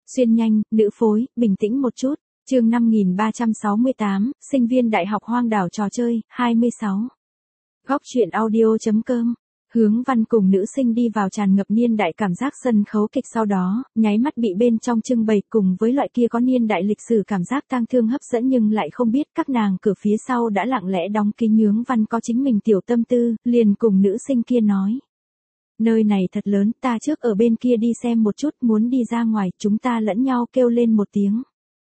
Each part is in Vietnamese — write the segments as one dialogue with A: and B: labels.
A: Xuyên nhanh, nữ phối, bình tĩnh một chút. Chương 5368, sinh viên đại học hoang đảo trò chơi, 26. Góc truyện audio.com. Hướng Văn cùng nữ sinh đi vào tràn ngập niên đại cảm giác sân khấu kịch, sau đó, nháy mắt bị bên trong trưng bày cùng với loại kia có niên đại lịch sử cảm giác tang thương hấp dẫn, nhưng lại không biết các nàng cửa phía sau đã lặng lẽ đóng kín. Hướng Văn có chính mình tiểu tâm tư, liền cùng nữ sinh kia nói. Nơi này thật lớn, ta trước ở bên kia đi xem một chút, muốn đi ra ngoài, chúng ta lẫn nhau kêu lên một tiếng.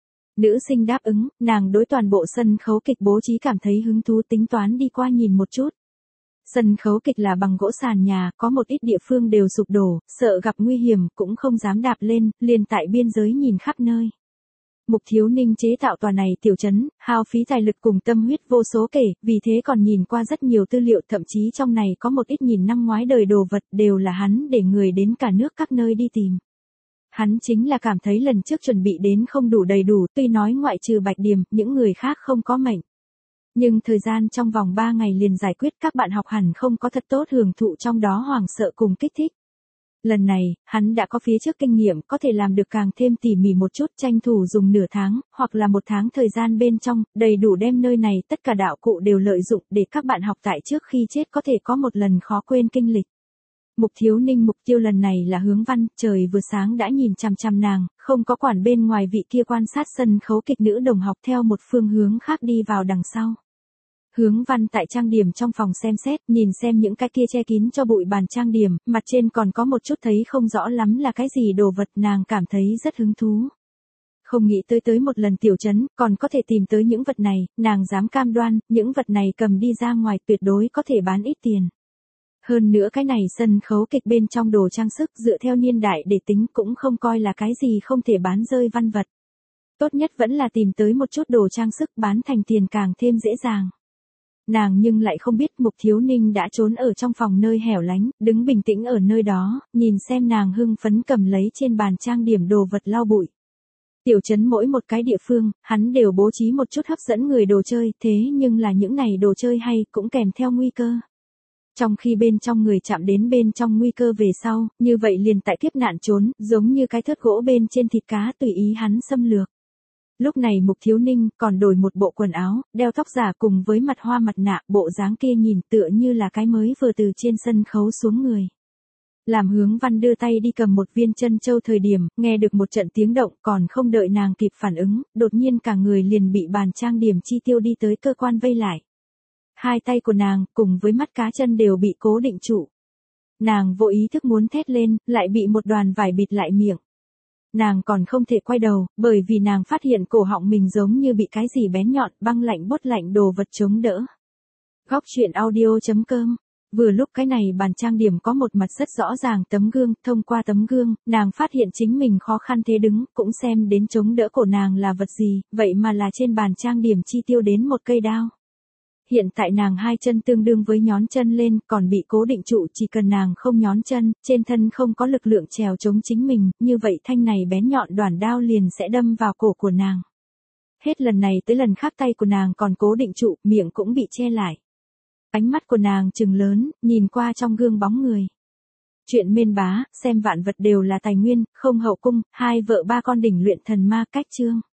A: Nữ sinh đáp ứng, nàng đối toàn bộ sân khấu kịch bố trí cảm thấy hứng thú, tính toán đi qua nhìn một chút. Sân khấu kịch là bằng gỗ sàn nhà, có một ít địa phương đều sụp đổ, sợ gặp nguy hiểm cũng không dám đạp lên, liền tại biên giới nhìn khắp nơi. Mục Thiếu Ninh chế tạo tòa này tiểu trấn, hao phí tài lực cùng tâm huyết vô số kể, vì thế còn nhìn qua rất nhiều tư liệu, thậm chí trong này có một ít nhìn năm ngoái đời đồ vật, đều là hắn để người đến cả nước các nơi đi tìm. Hắn chính là cảm thấy lần trước chuẩn bị đến không đủ đầy đủ, tuy nói ngoại trừ Bạch Điềm, những người khác không có mệnh. Nhưng thời gian trong vòng 3 ngày liền giải quyết, các bạn học hẳn không có thật tốt hưởng thụ trong đó hoảng sợ cùng kích thích. Lần này, hắn đã có phía trước kinh nghiệm, có thể làm được càng thêm tỉ mỉ một chút, tranh thủ dùng nửa tháng, hoặc là 1 tháng thời gian bên trong, đầy đủ đem nơi này tất cả đạo cụ đều lợi dụng để các bạn học tại trước khi chết có thể có một lần khó quên kinh lịch. Mục Thiếu Ninh mục tiêu lần này là Hướng Văn, trời vừa sáng đã nhìn chằm chằm nàng, không có quản bên ngoài vị kia quan sát sân khấu kịch nữ đồng học theo một phương hướng khác đi vào đằng sau. Hướng Văn tại trang điểm trong phòng xem xét, nhìn xem những cái kia che kín cho bụi bàn trang điểm, mặt trên còn có một chút thấy không rõ lắm là cái gì đồ vật, nàng cảm thấy rất hứng thú. Không nghĩ tới một lần tiểu trấn, còn có thể tìm tới những vật này, nàng dám cam đoan, những vật này cầm đi ra ngoài tuyệt đối có thể bán ít tiền. Hơn nữa cái này sân khấu kịch bên trong đồ trang sức dựa theo niên đại để tính cũng không coi là cái gì không thể bán rơi văn vật. Tốt nhất vẫn là tìm tới một chút đồ trang sức bán thành tiền càng thêm dễ dàng. Nàng nhưng lại không biết Mục Thiếu Ninh đã trốn ở trong phòng nơi hẻo lánh, đứng bình tĩnh ở nơi đó, nhìn xem nàng hưng phấn cầm lấy trên bàn trang điểm đồ vật lau bụi. Tiểu trấn mỗi một cái địa phương, hắn đều bố trí một chút hấp dẫn người đồ chơi, thế nhưng là những này đồ chơi hay cũng kèm theo nguy cơ. Trong khi bên trong người chạm đến bên trong nguy cơ về sau, như vậy liền tại kiếp nạn trốn, giống như cái thớt gỗ bên trên thịt cá tùy ý hắn xâm lược. Lúc này Mục Thiếu Ninh còn đổi một bộ quần áo, đeo tóc giả cùng với mặt hoa mặt nạ, bộ dáng kia nhìn tựa như là cái mới vừa từ trên sân khấu xuống người. Làm Hướng Văn đưa tay đi cầm một viên chân châu thời điểm, nghe được một trận tiếng động, còn không đợi nàng kịp phản ứng, đột nhiên cả người liền bị bàn trang điểm chi tiêu đi tới cơ quan vây lại. Hai tay của nàng, cùng với mắt cá chân đều bị cố định trụ. Nàng vô ý thức muốn thét lên, lại bị một đoàn vải bịt lại miệng. Nàng còn không thể quay đầu, bởi vì nàng phát hiện cổ họng mình giống như bị cái gì bén nhọn, băng lạnh bốt lạnh đồ vật chống đỡ. Góc truyện audio.com. Vừa lúc cái này bàn trang điểm có một mặt rất rõ ràng tấm gương, thông qua tấm gương, nàng phát hiện chính mình khó khăn thế đứng, cũng xem đến chống đỡ của nàng là vật gì, vậy mà là trên bàn trang điểm chi tiêu đến một cây đao. Hiện tại nàng hai chân tương đương với nhón chân lên, còn bị cố định trụ, chỉ cần nàng không nhón chân, trên thân không có lực lượng trèo chống chính mình, như vậy thanh này bén nhọn đoản đao liền sẽ đâm vào cổ của nàng. Hết lần này tới lần khác tay của nàng còn cố định trụ, miệng cũng bị che lại. Ánh mắt của nàng trừng lớn, nhìn qua trong gương bóng người. Chuyện mên bá, xem vạn vật đều là tài nguyên, không hậu cung, 2 vợ 3 con đỉnh luyện thần ma cách chương.